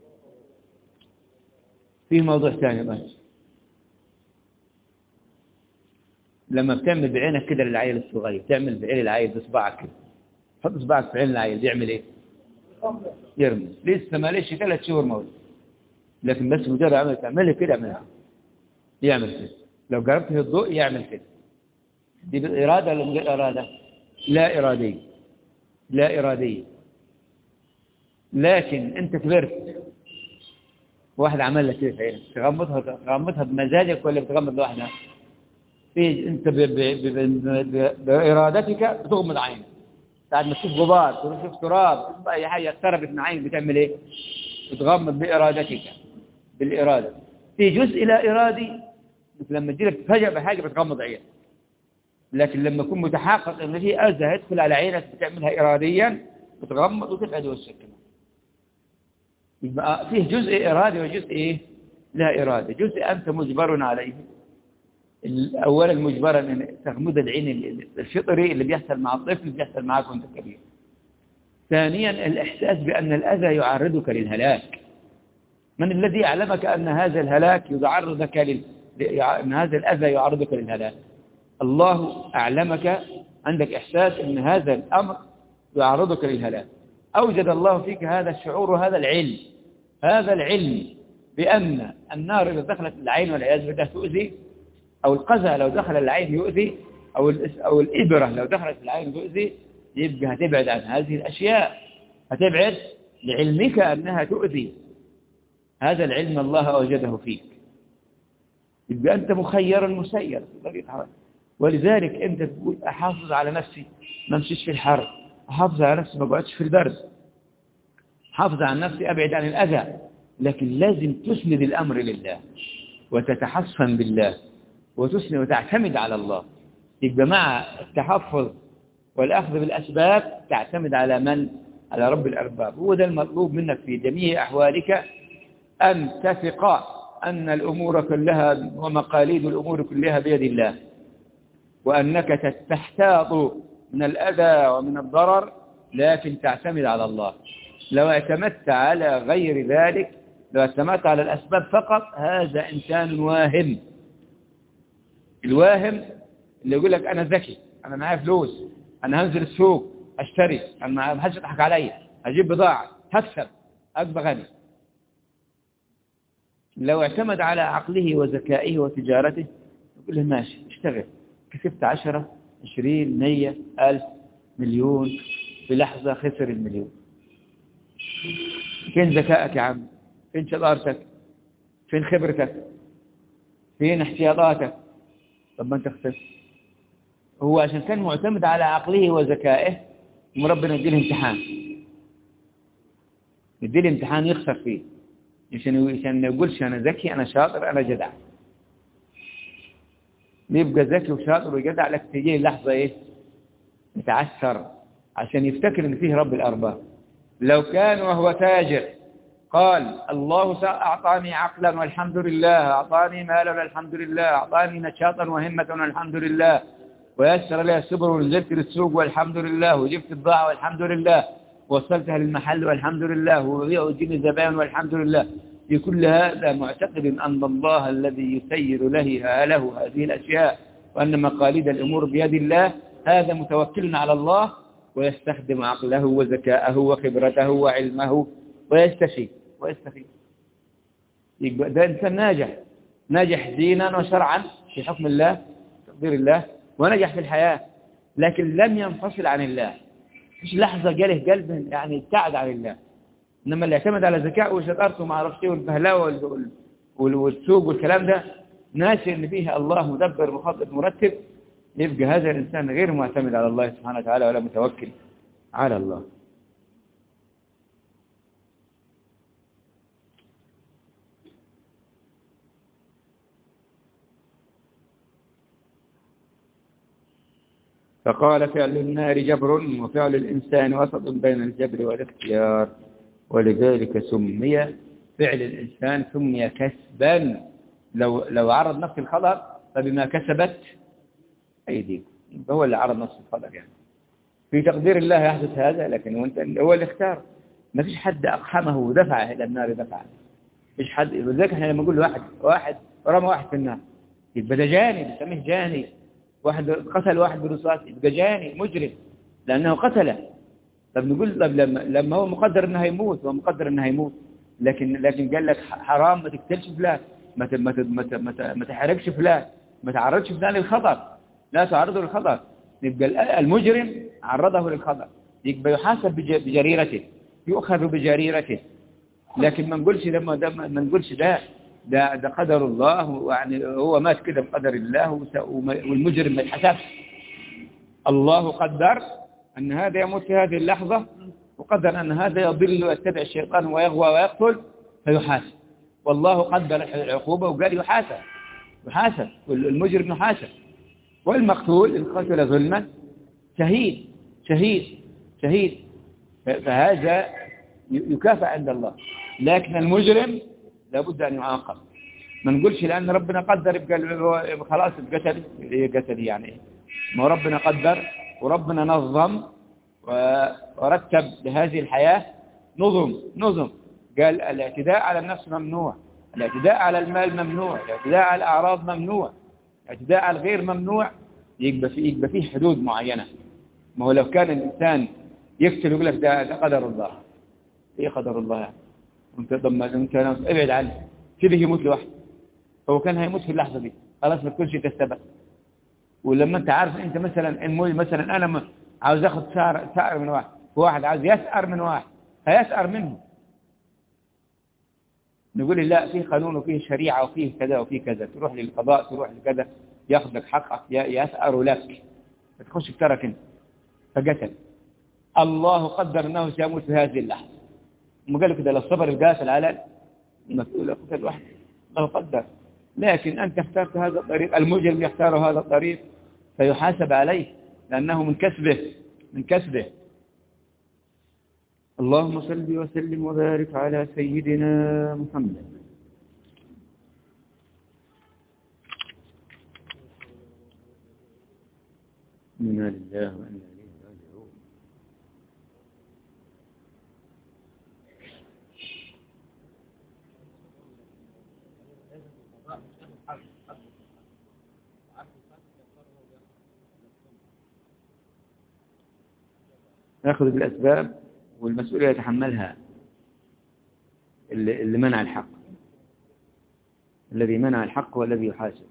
فيه موضوع ثاني بقى، لما بتعمل بعينك كده للعيل الصغير، تعمل بعين العيل بصباعك كده، حط صباعك في عين العيل، يعمل ايه؟ يرمي. لسه ما ليش 3 شهور مولد، لكن بس مجرد عمل تعمل كده يعمل كده. لو قربت في الضوء يعمل كده. دي بالإرادة ولا من غير إرادة؟ لا إرادية، لا إرادية. لكن أنت كبرت، واحد عمل لك كده في عينك، تغمضها بمزاجك ولا بتغمض لوحدها؟ أنت بإرادتك بتغمض عينك. بعد ما تشوف غبار، تشوف تراب، أي حاجة اقتربت من عينك بتعمل إيه؟ بتغمض بإرادتك، بالإرادة. في جزء لا إرادي، مثل لما تجيلك تفاجأ بحاجة بتغمض عينك، لكن لما يكون متحقق ان في اذى يدخل على عينك بتعملها اراديا، بتغمض وتبعد وشك. يبقى فيه جزء ارادي وجزء ايه؟ لا ارادي. جزء انت مجبر عليه. اولا مجبرا ان تغمض العين الفطري اللي بيحصل مع الطفل بيحصل معك وانت كبير. ثانيا الاحساس بان الاذى يعرضك للهلاك. من الذي اعلمك ان هذا الهلاك يعرضك ان هذا الاذى يعرضك للهلاك؟ الله أعلمك، عندك إحساس أن هذا الأمر يعرضك للهلاك. أوجد الله فيك هذا الشعور وهذا العلم، هذا العلم بأن النار إذا دخلت العين والعياذ بالله تؤذي، أو القذى لو دخل العين يؤذي، أو الإبرة لو دخلت العين تؤذي، يبقى هتبعد عن هذه الأشياء، هتبعد لعلمك أنها تؤذي. هذا العلم الله أوجده فيك، يبقى أنت مخير مسير. ولذلك أنت تقول أحافظ على نفسي ما امشيش في الحر، أحافظ على نفسي ما بقعدش في البرد، أحافظ على نفسي أبعد عن الأذى. لكن لازم تسند الأمر لله وتتحصن بالله وتسند وتعتمد على الله. يبقى مع التحفظ والأخذ بالأسباب تعتمد على من؟ على رب الأرباب. هو ده المطلوب منك في جميع أحوالك، أن تثق أن الأمور كلها ومقاليد الأمور كلها بيد الله، وأنك تحتاط من الأذى ومن الضرر، لكن تعتمد على الله. لو اعتمدت على غير ذلك، لو اعتمدت على الأسباب فقط، هذا إنسان واهم. الواهم اللي يقول لك أنا ذكي، أنا معايا فلوس، أنا هنزل السوق أشتري، أنا ما حدش يضحك عليا، هجيب بضاعة، هكسب، أبقى غني. لو اعتمد على عقله وذكائه وتجارته، يقول له ماشي اشتغل، كسبت 10 20 100 1000 مليون، في لحظة خسر المليون. فين ذكائك يا عم؟ فين شطارتك؟ فين خبرتك؟ فين احتياطاتك؟ طب ما انت خسرت. هو عشان كان معتمد على عقله وذكائه، وربنا يديه امتحان، يديه امتحان يخسر فيه، عشان ما يقولش أنا ذكي، أنا شاطر، أنا جدع. يبقى ذكي وشاطر وجدع، لك تجي لحظة إيه؟ يتعثر، عشان يفتكر إن فيه رب الأرباب. لو كان وهو تاجر قال الله أعطاني عقلا والحمد لله، أعطاني مالا والحمد لله، أعطاني نشاطا وهمة والحمد لله، ويسر لي السبل ونزلت للسوق والحمد لله، وجبت الضاعة والحمد لله، وصلتها للمحل والحمد لله، وجيني الزبائن والحمد لله، في كل هذا معتقد أن الله الذي يسير له هذه الأشياء، وأن مقاليد الأمور بيد الله، هذا متوكل على الله، ويستخدم عقله وذكاءه وخبرته وعلمه ويستفيد. ده إنسان ناجح دينا وشرعا في حكم الله تقدير الله، ونجح في الحياة، لكن لم ينفصل عن الله. مش لحظة جاله قلب يعني ابتعد عن الله. إنما اللي يعتمد على ذكائه وشطارته وما عرفش ايه والبهلاوه والسوق والكلام ده، ناسي ان فيها الله مدبر مخطط مرتب، يبقى هذا الإنسان غير معتمد على الله سبحانه وتعالى ولا متوكل على الله. فقال فعل النار جبر، وفعل الإنسان وسط بين الجبر والاختيار، ولذلك سمي فعل الإنسان سمي كسبا. لو عرض نفس الخطر فبما كسبت أيديكم، هو اللي عرض نفس الخطر. يعني في تقدير الله يحدث هذا، لكن هو اللي اختار. ما فيش حد أقحمه ودفعه إلى النار دفعه. فيش حد. لذلك احنا لما نقول واحد رمى واحد في النار، يبقى ده جاني، بنسميه جاني. واحد قتل واحد برصاص، يبقى جاني مجرم لأنه قتله. طب نقول طب لما هو مقدر انه هيموت، هو مقدر انه هيموت، لكن قال لك حرام ما تقتلش فلان، ما تحرقش فلان، ما تعرضش فلان للخطر، لا تعرضه للخطر. يبقى المجرم عرضه للخطر، يبقى يحاسب بجريرته، يؤخذ بجريرته. لكن ما نقولش ما نقولش ده قدر الله، يعني هو مات كده بقدر الله، والمجرم ما يتحاسبش. الله قدر أن هذا يموت في هذه اللحظة، وقدر أن هذا يضل ويتبع الشيطان ويغوى ويقتل فيحاسب. والله قدر العقوبة وقال يحاسب، والمجرم يحاسب. والمقتول إن قتل ظلما شهيد، فهذا يكافئ عند الله. لكن المجرم لابد أن يعاقب. ما نقولش لأن ربنا قدر يبقى خلاص قتل يعني. ما ربنا قدر وربنا نظم ورتب لهذه الحياة نظم. قال الاعتداء على النفس ممنوع، الاعتداء على المال ممنوع، الاعتداء على الأعراض ممنوع، الاعتداء على الغير ممنوع. يبقى فيه حدود معينة. ما هو لو كان الإنسان يقتل يقول لك ده قدر الله. ايه قدر الله يعني؟ انت ابعد عنه. كده يموت لوحده. هو كان هيموت في اللحظة دي، خلاص ما تكونش تستبق. ولما انت عارف انت مثلا مثلا انا عاوز اخد ثأر من واحد عاوز يسأر من واحد، هيسأر منه. نقول لا، فيه قانون وفيه شريعة وفيه كذا وفيه كذا، تروح للقضاء تروح لكذا ياخذ لك حقك، يسأر لك، تخش بترك انت فقتل. الله قدر انه سيموت في هذه اللحظة، ما قال كده للصبر القاتل على المسؤول قتل واحد، الله قدر. لكن أنت اخترت هذا الطريق، المجرم يختار هذا الطريق فيحاسب عليه لأنه من كسبه. اللهم صل وسلم وبارك على سيدنا محمد. إنا لله وإنا إليه راجعون. نأخذ بالأسباب والمسؤولية يتحملها اللي منع الحق، الذي منع الحق والذي يحاسب.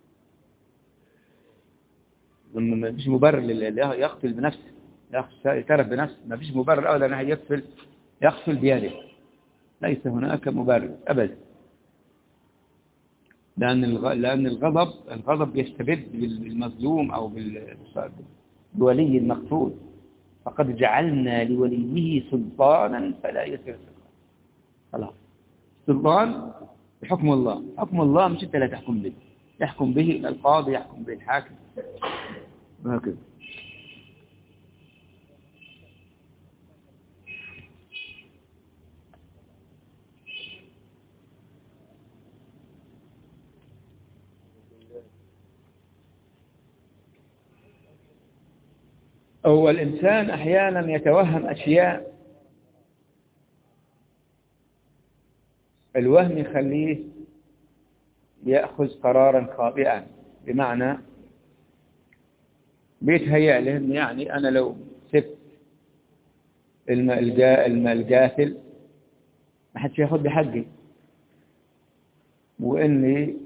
ما فيش مبرر اللي يقتل بنفسه، يعترف بنفسه، ما فيش مبرر أولا أنه يقتل بيده، ليس هناك مبرر أبدا. لأن الغضب يستبد بالمظلوم أو بولي المقتول. فقد جعلنا لوليه سلطانا فلا يسرف. خلاص، سلطان بحكم الله، حكم الله مش انت لا تحكم به، يحكم به القاضي، يحكم به الحاكم، وهكذا. هو الإنسان أحيانا يتوهم أشياء، الوهم يخليه يأخذ قرارا خاطئا، بمعنى بيتهيأ له يعني أنا لو سبت القاتل ما حدش ياخذ بحقي، وإني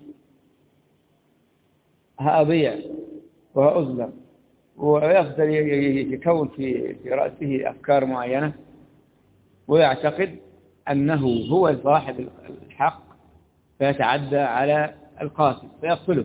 هأضيع وهأظلم، ويفضل يكون في رأسه أفكار معينة، ويعتقد أنه هو صاحب الحق، فيتعدى على القاتل فيقتله.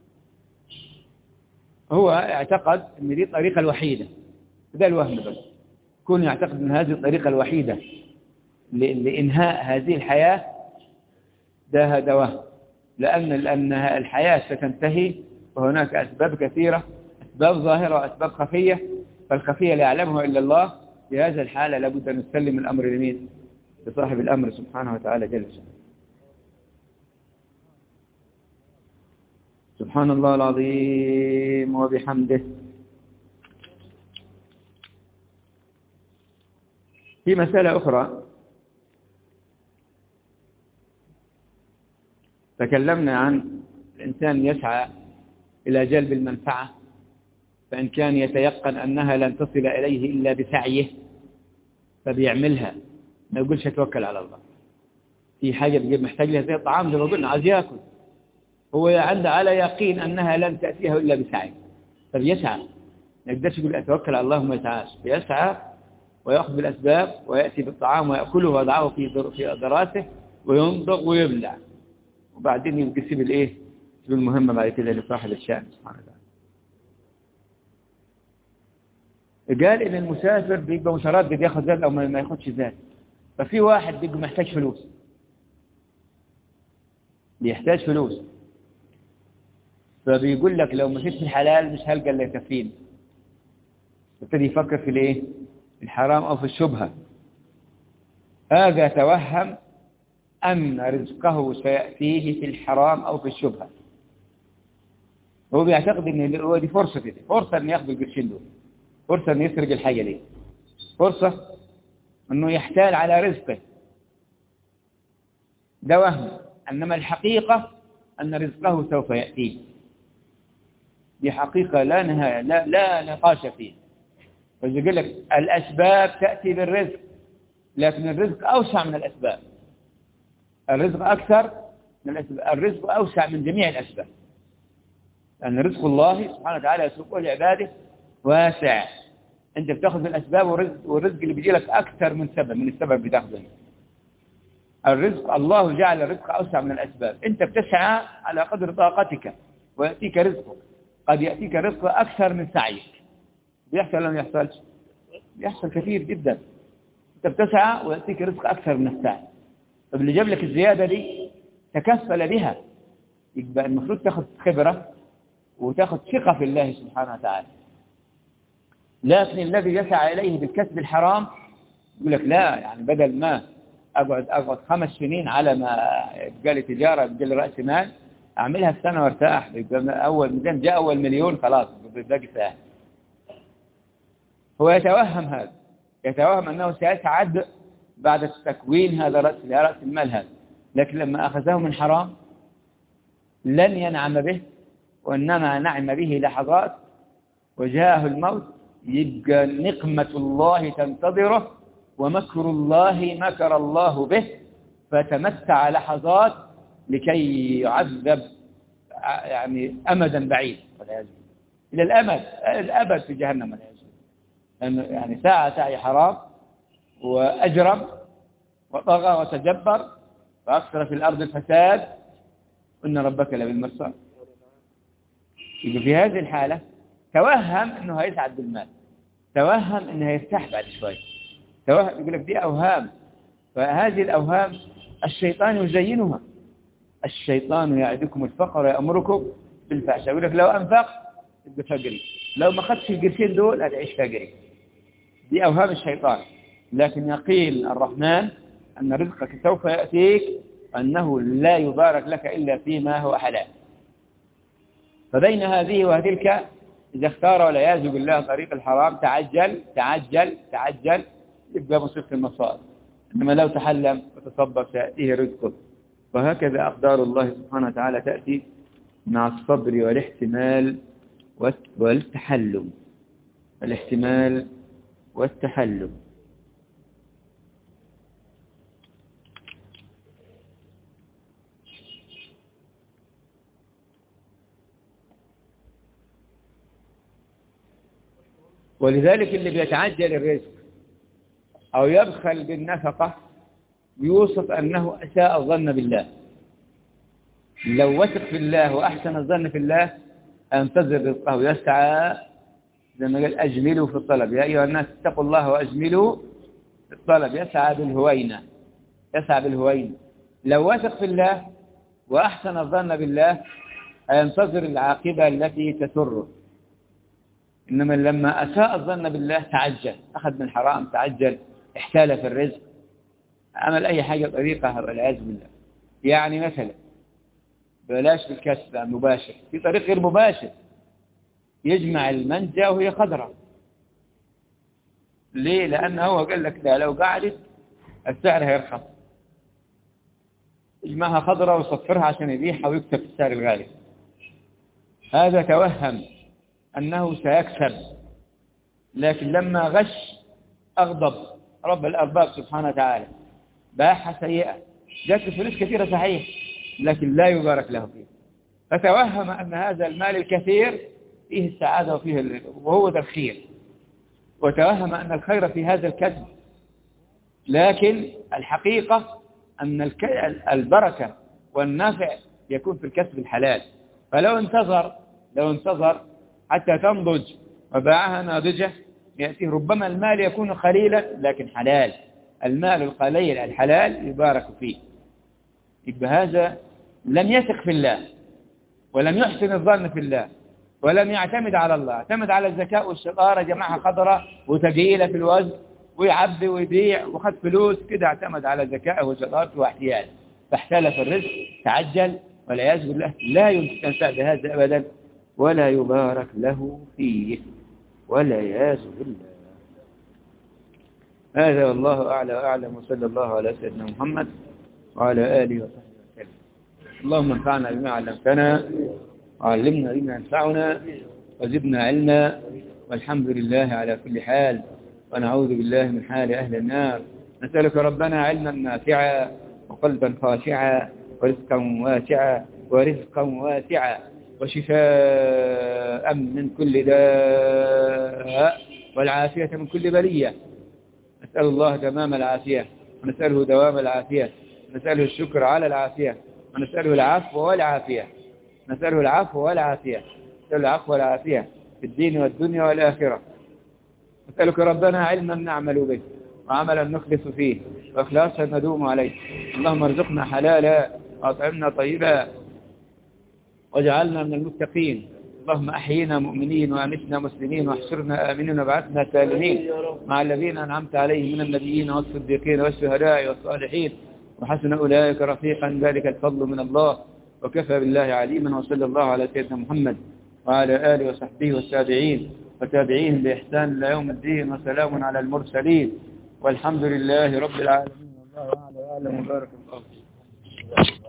هو اعتقد أن دي الطريقة الوحيدة، ده الوهم بس. كون يعتقد أن هذه الطريقة الوحيدة لإنهاء هذه الحياة، ده وهم. لأن الحياة ستنتهي، وهناك أسباب كثيرة، أسباب ظاهرة وأسباب خفية، فالخفية لا يعلمها إلا الله. في هذه الحالة لابد أن نسلم الأمر لمين؟ لصاحب الأمر سبحانه وتعالى جل وعلا. سبحان الله العظيم وبحمده. في مسألة أخرى تكلمنا عن الإنسان يسعى إلى جلب المنفعة، فإن كان يتيقن أنها لن تصل إليه إلا بسعيه فبيعملها، ما يقولش أتوكل على الله. في حاجة بيجيب محتاج لها زي الطعام، زي ما قلنا عايز يأكل، هو عنده على يقين أنها لن تأتيه إلا بسعيه فبيسعى. ما يقدرش يقول أتوكل على الله وما يسعاش، بيسعى ويأخذ بالأسباب ويأتي بالطعام ويأكله ويضعه في دراسه وينضغ ويبلع، وبعدين ينكسب الإيه؟ المهمة بعد كده لصاحب الشأن سبحانه وتعالى. قال إن المسافر بيبقى متردد ياخذ زاد أو ما ياخذش زاد. ففي واحد بيبقى محتاج فلوس، بيحتاج فلوس، فبيقول لك لو مشيت في الحلال مش هلقى اللي يكفيني، يبتدي يفكر في الايه؟ الحرام او في الشبهه. هذا توهم ان رزقه سياتيه في الحرام او في الشبهه. هو بيعتقد ان هو دي فرصه كده، فرصه ان ياخذ القرشين دول، فرصه ان يسرق الحاجه دي، فرصه انه يحتال على رزقه. ده وهم، انما الحقيقه ان رزقه سوف ياتيه. دي حقيقه لا نهايه، لا نقاش فيه. فيقول لك الاسباب تاتي بالرزق، لكن الرزق اوسع من الاسباب. الرزق اكثر من الأسباب. الرزق أوسع من جميع الأسباب، لأن رزق الله سبحانه وتعالى يسوقه لعباده واسع. أنت بتاخذ من الأسباب، والرزق اللي بيجي لك أكثر من سبب، من السبب بتاخذه. الرزق الله جعل الرزق أوسع من الأسباب، أنت بتسعى على قدر طاقتك ويأتيك رزقك. قد يأتيك رزق أكثر من سعيك. بيحصل ولا ما يحصلش؟ بيحصل كثير جدا. أنت بتسعى ويأتيك رزق أكثر من السعي. طب اللي جاب لك الزيادة دي تكفل بها، يبقى المفروض تاخذ خبرة وتاخذ ثقة في الله سبحانه وتعالى. لكن الذي يسعى إليه بالكسب الحرام يقول لك لا، يعني بدل ما أقعد 5 سنين على ما يبقى لي تجارة، يبقى لي رأس مال، أعملها في سنة وارتاح. أول جاء أول مليون خلاص باقي ساعة. هو يتوهم هذا، يتوهم أنه سيسعد بعد تكوين هذا رأس المال هذا، لكن لما أخذه من حرام لن ينعم به، وإنما نعم به لحظات وجاءه الموت. يبقى نقمة الله تنتظره ومكر الله مكر الله به، فتمتع لحظات لكي يعذب يعني أمدا بعيد والعياذ بالله، إلى الأبد في جهنم والعياذ بالله. يعني ساعة حرام وأجرم وطغى وتجبر فأكثر في الأرض الفساد، إن ربك لبالمرصاد. يبقى في هذه الحالة توهم أنه هيسعد بالمال، توهم أنه هيرتاح بعد شوي، توهم. يقول لك دي أوهام، فهذه الأوهام الشيطان يزينها. الشيطان يعدكم الفقر ويأمركم بالفحشاء. يقول لك لو أنفقت تبقى فقري، لو ما أخذتش القرشين دول هتعيش فقري. دي أوهام الشيطان. لكن يقين الرحمن أن رزقك سوف يأتيك، أنه لا يبارك لك إلا فيما هو حلال. فبين هذه وتلك إذا اختار والعياذ بالله طريق الحرام تعجل تعجل تعجل، يبقى مصيبة المصائب. إنما لو تحلم وتصبر سيأتيه رزقه. وهكذا أقدار الله سبحانه وتعالى تأتي مع الصبر والاحتمال والتحلم. الاحتمال والتحلم. ولذلك اللي بيتعجل الرزق أو يبخل بالنفقة يوصف أنه أساء الظن بالله. لو وثق في الله وأحسن الظن في الله أنتظر رزقه، يسعى زي ما قال أجملوا في الطلب، يا أيها الناس اتقوا الله وأجملوا في الطلب. يسعى بالهوينة، يسعى بالهوينة. لو وثق في الله وأحسن الظن بالله ينتظر العاقبة التي تسره. إنما لما أساء الظن بالله تعجل، أخذ من حرام، تعجل، احتال في الرزق، عمل أي حاجة طريقة والعياذ بالله. يعني مثلا بلاش بالكسب المباشر، في طريق غير مباشر، يجمع المنجة وهي خضرة. ليه؟ لأنه هو قال لك لا، لو قعدت السعر هيرخص، يجمعها خضرة ويصفرها عشان يبيعها ويكسب السعر الغالي. هذا توهم أنه سيكسب، لكن لما غش أغضب رب الأرباب سبحانه وتعالى، باحة سيئة، جاءت فلوس كثيرة صحيح لكن لا يبارك له فيه، فتوهم أن هذا المال الكثير فيه السعادة وفيه وهو ذا الخير، وتوهم أن الخير في هذا الكسب. لكن الحقيقة أن البركة والنفع يكون في الكسب الحلال. فلو انتظر حتى تنضج وباعها ناضجة يأتيه، ربما المال يكون قليلا لكن حلال. المال القليل الحلال يبارك فيه. يبقى هذا لم يثق في الله ولم يحسن الظن في الله ولم يعتمد على الله، اعتمد على الذكاء والشطارة، جماعة خضرة وتقيلة في الوزن ويعبي ويبيع وخد فلوس كده، اعتمد على ذكائه وشطارته واحتياله فاحتال في الرزق، تعجل والعياذ بالله. لا يمكن أن يفعل هذا أبدا ولا يبارك له فيه والعياذ بالله. هذا والله أعلى وأعلم، وصلى الله على سيدنا محمد وعلى آله وصحبه وسلم. اللهم انفعنا بما علمتنا وعلمنا بما ينفعنا وزدنا علما، والحمد لله على كل حال، ونعوذ بالله من حال أهل النار. نسألك ربنا علما نافعا وقلبا خاشعا ورزقا واسعا وشفاء من كل داء والعافية من كل بلية. نسأل الله تمام العافية، ونسأله دوام العافية، ونسأله الشكر على العافية، ونسأله العفو والعافية، نسأله العفو والعافية، نسأله العفو والعافية في الدين والدنيا والآخرة. نسألك ربنا علما نعمل به، وعملا نخلص فيه، وإخلاصا ندوم عليه. اللهم ارزقنا حلالا، وأطعمنا طيبا، واجعلنا من المتقين. اللهم أحيينا مؤمنين، وأمتنا مسلمين، واحشرنا آمنين، وابعثنا سالمين مع الذين أنعمت عليهم من النبيين والصديقين والشهداء والصالحين، وحسن أولئك رفيقا. ذلك الفضل من الله، وكفى بالله عليما. وصلى الله على سيدنا محمد وعلى آله وصحبه والتابعين وتابعين بإحسان إلى يوم الدين، وسلام على المرسلين، والحمد لله رب العالمين. والله أعلم وبارك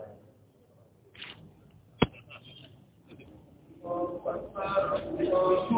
الله.